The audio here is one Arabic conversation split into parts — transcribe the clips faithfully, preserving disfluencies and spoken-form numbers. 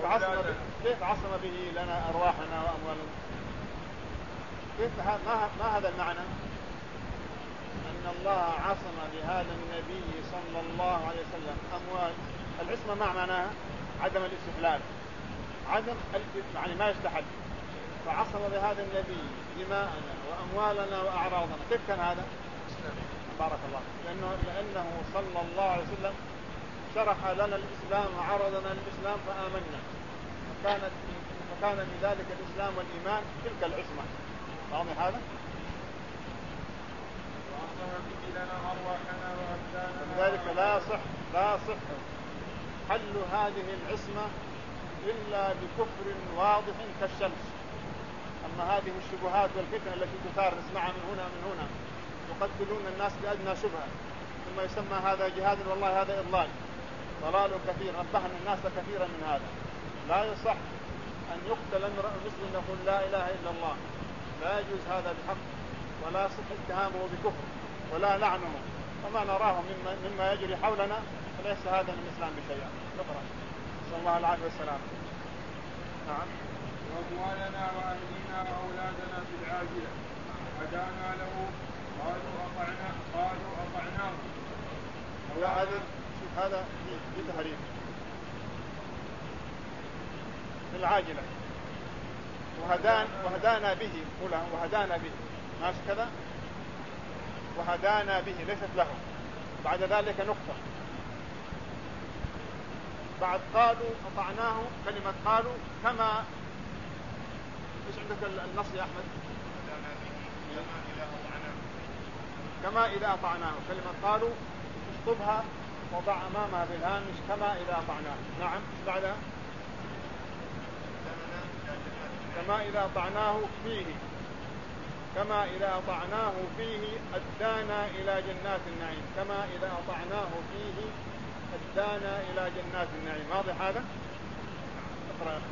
عصم كيف عصم به لنا أرواحنا وأموالنا؟ كيف ما ما هذا المعنى؟ أن الله عصم بهذا النبي صلى الله عليه وسلم أموال. العصمة ما معناها؟ عدم الاستحلال، عدم يعني ما يستحل. فعصم بهذا النبي دماءنا وأموالنا وأعراضنا. كيف كان هذا؟ بارك الله. لأنه, لأنه صلى الله عليه وسلم شرح لنا الإسلام وعرضنا الإسلام فآمنا، فكانت فكان من ذلك الإسلام والإيمان تلك العصمة. واضح هذا؟ لذلك لا صح لا صح حل هذه العصمة إلا بكفر واضح كالشمس. أما هذه الشبهات والفتن التي تثار نسمعها من هنا من هنا، يقتلون الناس بأدنى شبهة ثم يسمى هذا جهاد، والله هذا إضلال ضلال كثير. ربحنا الناس كثيرا من هذا. لا يصح أن يقتل امرأ مسلم يقول لا إله إلا الله، لا يجوز هذا بحق، ولا يصح اتهامه بكفر ولا لعنه. وما نراه مما, مما يجري حولنا فليس هذا من الإسلام بشيء. نقرأ. صلى الله العافية والسلام. نعم. وأموالنا وأهلنا وأولادنا في العاجلة هدانا له قالوا أطعنا قالوا أطعناه. هذا هذا في تهريب في العاجلة. وهدان وهدانا به قولها وهدانا به ماشي كذا. وهدانا به ليست له. بعد ذلك نقطة. بعد قالوا أطعناه كلمة قالوا كما ايش عندك النص يا أحمد؟ كما إذا أطعناه. كلمة قالوا اشطبها وضع أمامها بالهامش كما إذا أطعناه. نعم. بعدها كما إذا أطعناه فيه كما إذا أطعناه فيه أدانا إلى جنات النعيم. كما إذا أطعناه فيه أدانا إلى جنات النعيم. واضح هذا؟ اقرأ.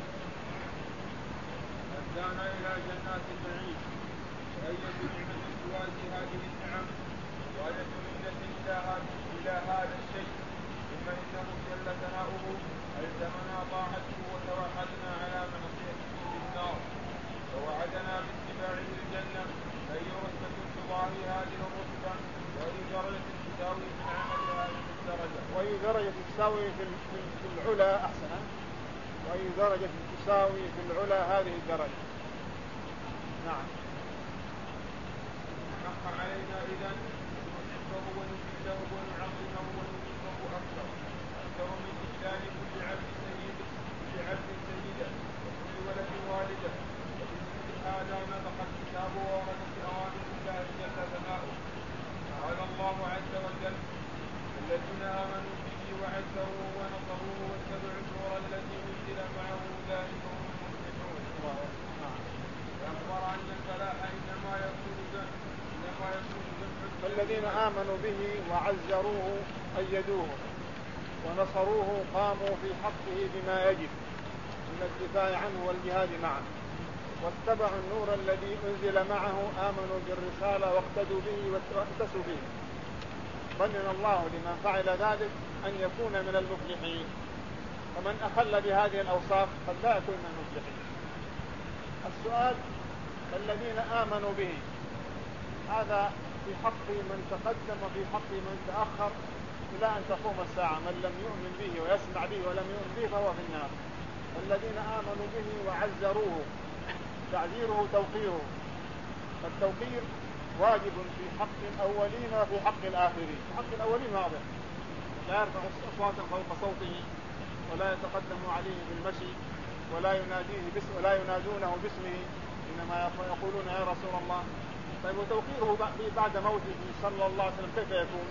أدانا إلى جنات النعيم. وأي نعمة توازي هذه النعم وأية منة إلى هذا الشيء، ثم إنه جل ثناؤه ألزمنا طاعته وتوحدنا على معصيته بالنار، ووعدنا باتباعه الجنة. أي رتبة تضاهي هذه الرتبة، وأي درجة تساوي في العمل هذه الدرجة، وأي درجة تساوي في العلا أحسن وأي درجة تساوي في العلا هذه الدرجة. نعم. حق علينا إذن نحبه ونجله ونعظمه ونجله أكثر أكثر من إجلال كل عبد سيد كل عبد سيدة وكل ولد والدة. وبمثل هذا نطق الكتاب ووردت أوامر الله جل ثناؤه. قال الله عز وجل: الذين آمنوا به وعزروه ونصروه واتبعوا النور الذي أنزل معه أولئك هم المفلحون. وأخبر أن الفلاح إنما يكون إنما يكون فالذين آمنوا به وعزروه أيدوه ونصروه قاموا في حقه بما يجب من الدفاع عنه والجهاد معه، واتبعوا النور الذي أنزل معه، آمنوا بالرسالة واقتدوا به واقتسوا به. ظنن الله لمن فعل ذلك أن يكون من المفلحين. ومن أخل بهذه الأوصاف قد لا يكون من المفلحين. السؤال: الذين آمنوا به، هذا في حق من تقدم وفي حق من تأخر إلى أن تقوم الساعة. من لم يؤمن به ويسمع به ولم يؤمن به فهو في النار. الذين آمنوا به وعزروه، تعزيره توقيره. فالتوقير واجب في حق الأولين وفي حق الآخرين. في حق الأولين واضح، لا يرفع أصواتا فوق صوته ولا يتقدم عليه بالمشي ولا يناديه باسم ولا ينادونه باسمه، إنما يقولون يا رسول الله. طيب وتوقيره بعد موته صلى الله عليه وسلم كيف يكون؟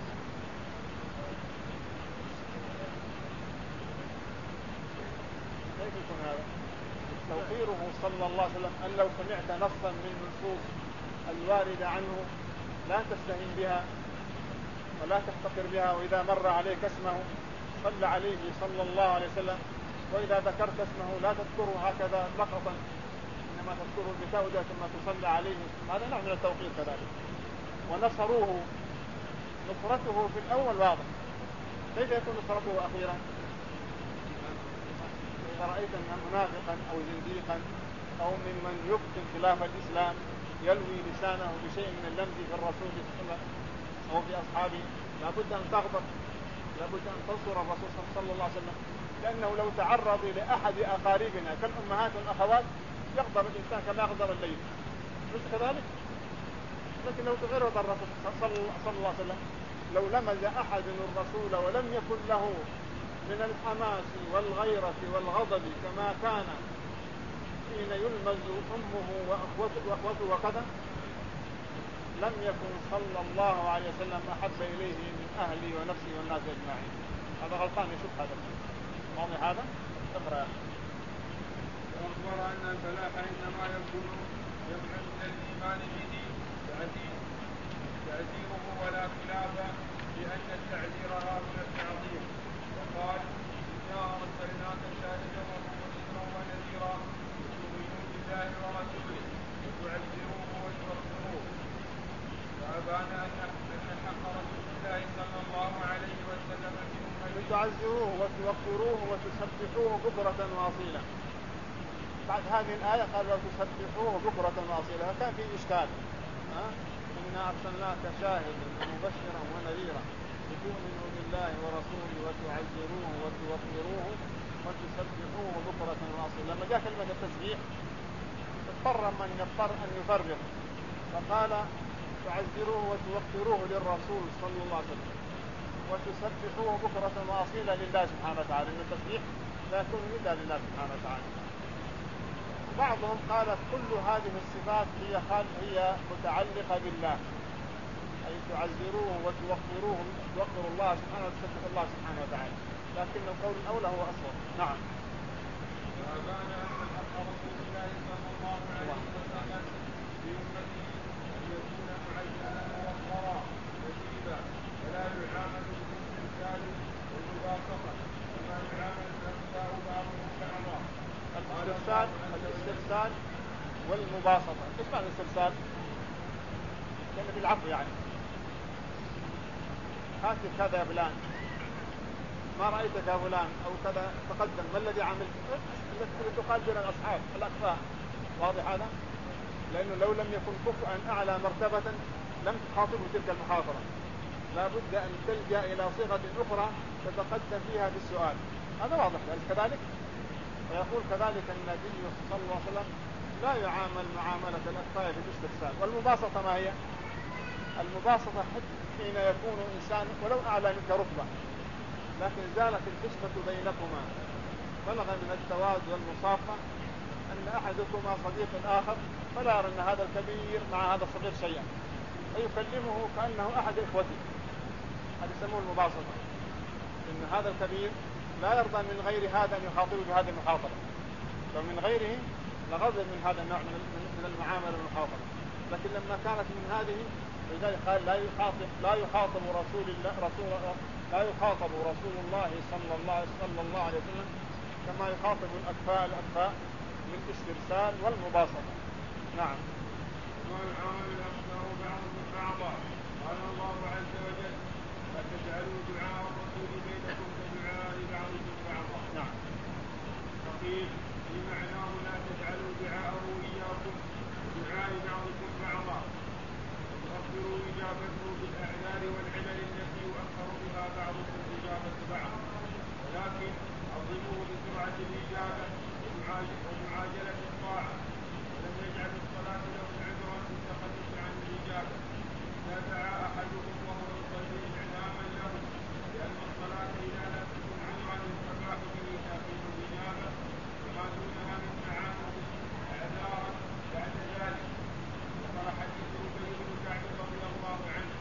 كيف يكون هذا؟ توقيره صلى الله عليه وسلم أن لو سمعت نصا من نصوص الواردة عنه لا تستهين بها ولا تحتقر بها، وإذا مر عليك اسمه صل عليه صلى الله عليه وسلم، وإذا ذكرت اسمه لا تذكره هكذا لقطا، إنما تذكره بتودة ثم تصلى عليه. هذا نوع من التوقير كذلك. ونصروه، نصرته في الأول واضح، كيف يكون نصرته أخيرا؟ إذا رأيت منافقا أو زنديقا أو ممن يبطن خلاف الإسلام يلوي لسانه بشيء من اللمز في الرسول صلى الله عليه وسلم أو في أصحابه لابد أن تغضب، لابد أن تنصر الرسول صلى الله عليه وسلم، لأنه لو تعرض لأحد أقاربنا كالأمهات والأخوات يغضب الإنسان كما يغضب الليل، مش كذلك؟ لكن لو تعرض الرسول صلى الله عليه وسلم، لو لمز أحد الرسول ولم يكن له من الحماس والغيرة والغضب كما كان حين يلمز أمه وأخوته, وأخوته وكذا، لم يكن صلى الله عليه وسلم أحب إليه من أهلي ونفسي والناس أجمعين. هذا غلطان يشوف هذا واضح هذا؟ اقرأ. وأخبر أن الفلاح إنما يكون يبعد من الإيمان به تعزيره ولا خلاف لأن التعزير هذا التعظيم. وقال إنا أرسلناك شاهدا ومبشرا ونذيرا لتؤمنوا بالله ورسوله وتعزروه وتوقروه. فأبان أن حق رسول الله صلى الله عليه وسلم في أمته تعزروه وتوقروه وتسبحوه بكرة وأصيلا. بعد هذه الآية قال وتسبحوه بكرة وأصيلا، كان في إشكال. ها؟ إنا أرسلناك شاهدا ومبشرا ونذيرا لتؤمنوا بالله ورسوله وتعزروه وتوقروه وتسبحوه بكرة وأصيلا. لما جاء كلمة التسبيح اضطر من يضطر أن يفرق، فقال تعزروه وتوقروه للرسول صلى الله عليه وسلم وتسبحوه بكرة وأصيلا لله سبحانه وتعالى، إن التسبيح لا يكون إلا لله سبحانه وتعالى. بعضهم قال كل هذه الصفات هي هي متعلقة بالله، أي تعزروه وتوقروه توقروا الله سبحانه وتسبحوا الله سبحانه وتعالى، لكن القول الأولى هو أصوب. نعم. وأبان أن حق رسول الله صلى الله عليه وسلم في أمته أن يكون معززا موقرا نجيبا ولا يعامل بالاسترسال والمباسطة كما يعامل الأنبياء بعضهم بعضا. الاسترسال الاسترسال والمباسطة. ايش معنى الاسترسال؟ كان بالعفو يعني. هات كذا يا فلان، ما رأيتك يا فلان أو كذا تقدم، ما الذي عملت؟ التي تقال بين الأصحاب الأكفاء، واضح هذا؟ لأنه لو لم يكن كفءا أعلى مرتبة لم تخاطبه تلك المحاضرة، لا بد أن تلجأ إلى صيغة أخرى تتقدم فيها بالسؤال. هذا واضح كذلك. ويقول كذلك النبي صلى الله عليه وسلم لا يعامل معاملة الأكفاء بالاسترسال. والمباسطة ما هي؟ المباسطة حين يكون إنسان ولو أعلى منك رتبة لكن زالت النسبة بينكما، بلغ من التواد والمصافة أن أحدكما صديق الآخر فلا يرى أن هذا الكبير مع هذا الصغير شيئا فيكلمه كأنه أحد إخوته. هذا يسمونه المباسطة، إن هذا الكبير لا يرضى من غير هذا أن يخاطبه بهذه المخاطبة، فمن غيره لغضب من هذا النوع من المعاملة والمخاطبة، لكن لما كانت من هذه لذلك قال لا يخاطب لا يخاطب رسول الله رسول لا يخاطب رسول الله صلى الله صلى الله عليه وسلم كما يخاطب الأكفاء الأكفاء من الاسترسال والمباسطة. نعم. ما يعامل الأكفاء بعضهم بعضا. قال الله عز وجل لا تجعلوا دعاء الرسول بينكم كدعاء بعضكم بعضا. نعم. فقيل في معناه لا تجعلوا دعاءه إياكم كدعاء بعضكم بعضا، وتؤخروا إجابته بالأعذار والعلل التي يؤخر بها بعضكم إجابة بعض، ولكن عظموه بسرعة الإجابة ومعاجلة الطاعة، ولم يجعل الصلاة لهم عذرا في التخلف عن الإجابة. إذا دعا أحدكم وهو يصلي إعلاما له لأن الصلاة إذا لم تكن عذرا يستباح به تأخير الإجابة وما دونها من تعامل أعذارا بعد ذلك. ذكر حديث أبي بن كعب رضي الله عنه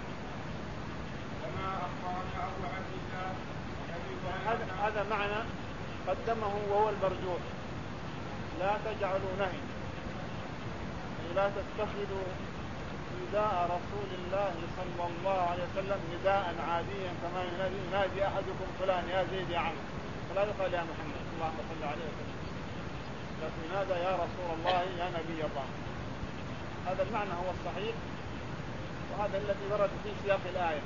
كما أخبرنا أبو عبد الله هذا هذا معنى قدمه وهو المرجوح. لا تجعلوا نهي، لا تتخذوا نداء رسول الله صلى الله عليه وسلم نداء عاديا كما ينادي أحدكم فلان يا زيد يا عمرو، فلا يقال يا محمد اللهم صل عليه وسلم، لكن ينادى يا رسول الله يا نبي الله. هذا المعنى هو الصحيح، وهذا الذي ورد في سياق الآية.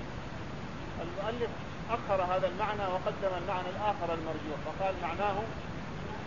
المؤلف أخر هذا المعنى وقدم المعنى الآخر المرجوح، فقال معناه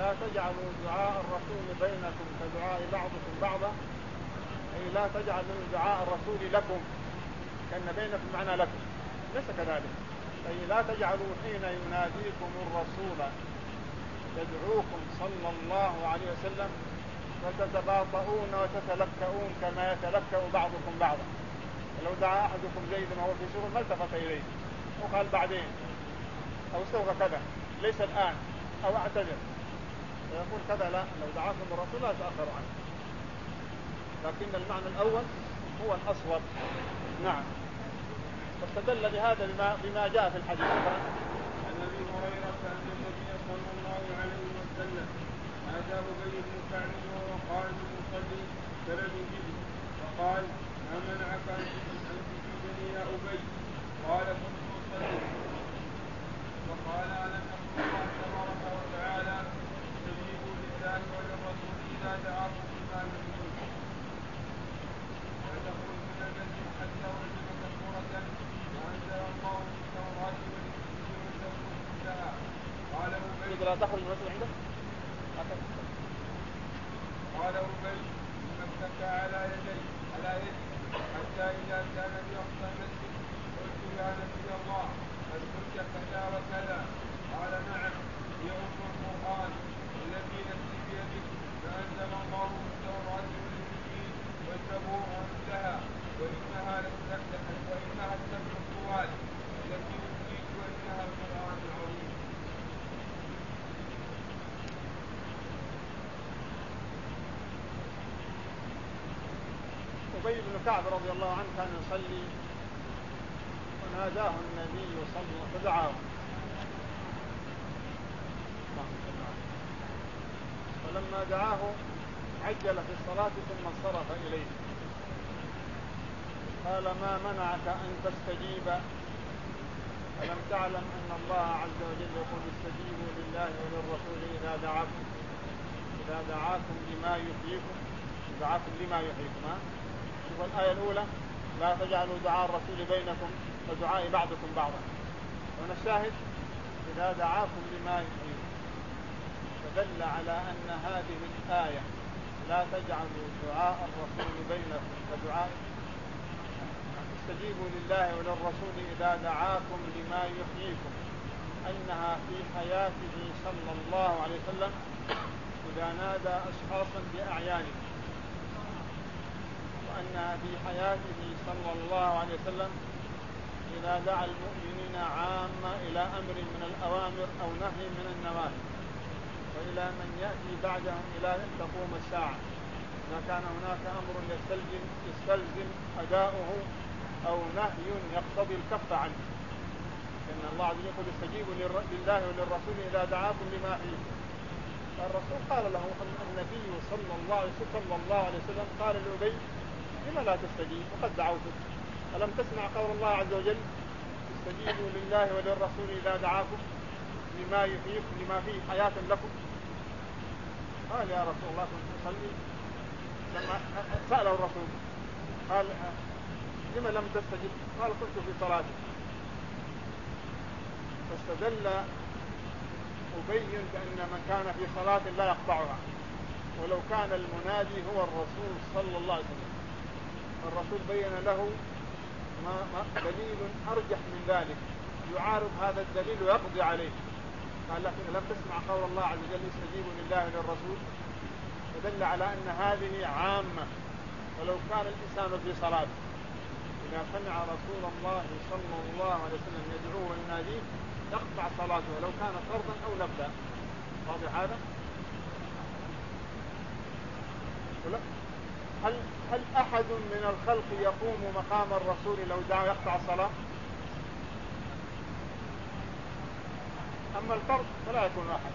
لا تجعلوا دعاء الرسول بينكم كدعاء بعضكم بعضا، أي لا تجعلوا دعاء الرسول لكم كأن بينكم معنى لكم، ليس كذلك. أي لا تجعلوا حين يناديكم الرسول يدعوكم صلى الله عليه وسلم وتتباطؤون وتتلكؤون كما يتلكأ بعضكم بعضا. ولو دعا أحدكم زيدا وهو في شغل ما التفت إليه وقال بعدين أو سوف كذا، ليس الآن، أو اعتذر، فيقول كذا. لا، لو دعاكم الرسول لا تأخر عنه، لكن المعنى الأول هو الأصوب. نعم. واستدل بهذا بما, بما جاء في الحديث عن أبي هريرة أن النبي صلى الله عليه وسلم نادى أبي بن كعب وهو قائم يصلي فلم يجبه، فقال: ما منعك أن تجيبني يا أبي؟ قال: كنت أصلي. وقال: ألم يقل الله تبارك وتعالى: استجيبوا لله وللرسول إذا دعاكم لما يحييكم، لا تخرج من المسجد حتى أعلمك سورة وأنزل الله في التوراة والإنجيل والزبور كلها. قال أبي: لا تخرج من المسجد عندك؟ قال أبي: ثم اتكى على يدي على يدي حتى إذا كان في أقصى المسجد قلت: يا نبي الله، قد قلت كذا وكذا. قال: نعم، هي أم القرآن الذي نفسي بيده، فأنزل الله في التوراة والإنجيل والزبور ومثلها، وإنها وإنها السبع الطوال التي أوتيت، وإنها القرآن العظيم. أبي بن كعب رضي الله عنه كان يصلي وناداه النبي صلى الله عليه وسلم فدعاه، فلما دعاه عجل في الصلاة ثم انصرف إليه. قال: ما منعك أن تستجيب؟ ألم تعلم أن الله عز وجل يقول: استجيبوا لله وللرسول إذا دعاكم إذا دعاكم لما يحييكم دعاكم لما يحييكم. شوف الآية الأولى: لا تجعلوا دعاء الرسول بينكم كدعاء بعضكم بعضا. هنا الشاهد: إذا دعاكم لما يحييكم. فدل على أن هذه الآية لا تجعلوا دعاء الرسول بينكم كدعاء استجيبوا لله وللرسول إذا دعاكم لما يحييكم، أنها في حياته صلى الله عليه وسلم إذا نادى أشخاصا بأعيانهم، وأنها في حياته صلى الله عليه وسلم إذا دعا المؤمنين عامة إلى أمر من الأوامر أو نهي من النواهي، وإلى من يأتي بعدهم إلى أن تقوم الساعة، ما كان هناك أمر يستلزم, يستلزم أداؤه أو نهي يقتضي الكف عنه. لأن الله عز وجل يقول: استجيبوا لله وللرسول إذا دعاكم لما يحييكم. فالرسول قال له النبي صلى الله عليه وسلم, صلى الله عليه وسلم قال لأبي: لما لا تستجيب وقد دعوتك؟ ألم تسمع قول الله عز وجل: استجيبوا لله وللرسول إذا دعاكم لما يحييكم لما فيه حياة لكم؟ قال: يا رسول الله كنت أصلي. لما سأله الرسول قال: لما لم تستجب؟ قال: كنت في صلاتي. فاستدل أبي بأن من كان في صلاة لا يقطعها، ولو كان المنادي هو الرسول صلى الله عليه وسلم. الرسول بين له ما ما دليل أرجح من ذلك يعارض هذا الدليل ويقضي عليه. قال: لكن لم تسمع قول الله عز وجل: استجيبوا لله وللرسول؟ فدل على أن هذه عامة، ولو كان الإنسان في صلاة إذا سمع رسول الله صلى الله عليه وسلم يدعوه ويناديه يقطع صلاته ولو كان فرضا أو نفلا. واضح هذا؟ ولا هل هل أحد من الخلق يقوم مقام الرسول لو دعا يقطع الصلاة؟ أما الفرض فلا يكون أحد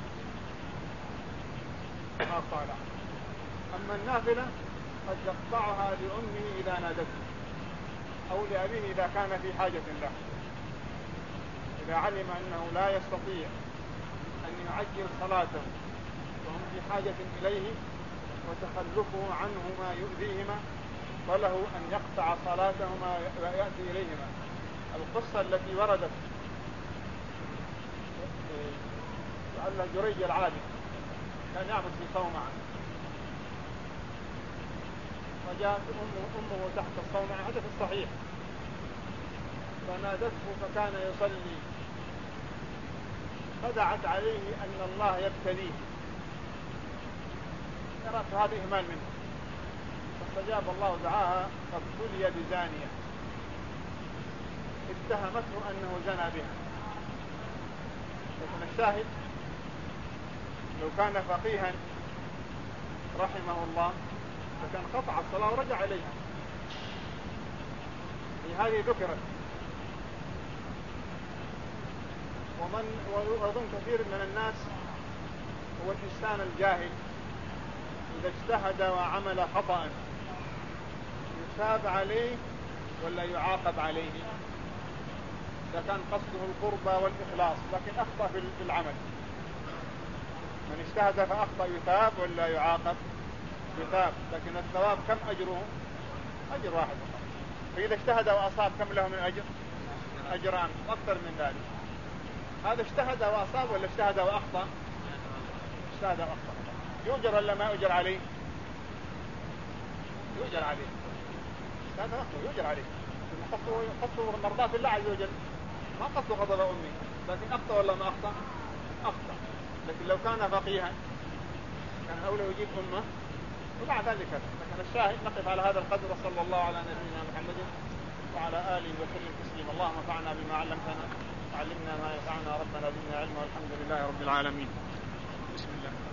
ما يقطع له. أما النافلة قد يقطعها لأمه إذا نادته أو لأبيه إذا كان في حاجة له، إذا علم أنه لا يستطيع أن يعجل صلاته وهم في حاجة إليه وتخلفه عنهما يؤذيهما، فله أن يقطع صلاتهما ويأتي إليهما. القصة التي وردت لعل جريج العادي كان يعبد في صومعة، فجاءت أمه, أمه تحت الصومعة، هذا في الصحيح، فنادته فكان يصلي، فدعت عليه أن الله يبتليه، يرى هذا إهمال منه، فاستجاب الله دعاها، فابتلي بزانية اتهمته أنه زنى بها. لكن الشاهد لو كان فقيها رحمه الله فكان قطع الصلاة ورجع إليها، هذه ذكرت. ومن وأظن كثير من الناس هو الإنسان الجاهل إذا اجتهد وعمل خطأ يثاب عليه ولا يعاقب عليه؟ إذا كان قصده القربى والإخلاص لكن أخطأ في العمل، من اجتهد فأخطأ يثاب ولا يعاقب؟ يثاب، لكن الثواب كم أجره؟ أجر واحد فقط. فإذا اجتهد وأصاب كم له من أجر؟ أجران أكثر من ذلك. هذا اجتهد وأصاب ولا اجتهد وأخطأ؟ اجتهد وأخطأ. يؤجر ولا ما يؤجر عليه؟ يؤجر عليه. اجتهد وأخطأ يؤجر عليه. قصده مرضاة الله عز وجل، ما قصده غضب أمي، لكن أخطأ ولا ما أخطأ؟ أخطأ. لكن لو كان فقيها كان أولى يجيب أمه ومع ذلك. لكن الشاهد نقف على هذا القدر، وصلى الله على نبينا محمد وعلى آله وسلم تسليما. اللهم انفعنا بما علمتنا وعلمنا ما ينفعنا، ربنا زدنا علما، والحمد لله رب العالمين. بسم الله.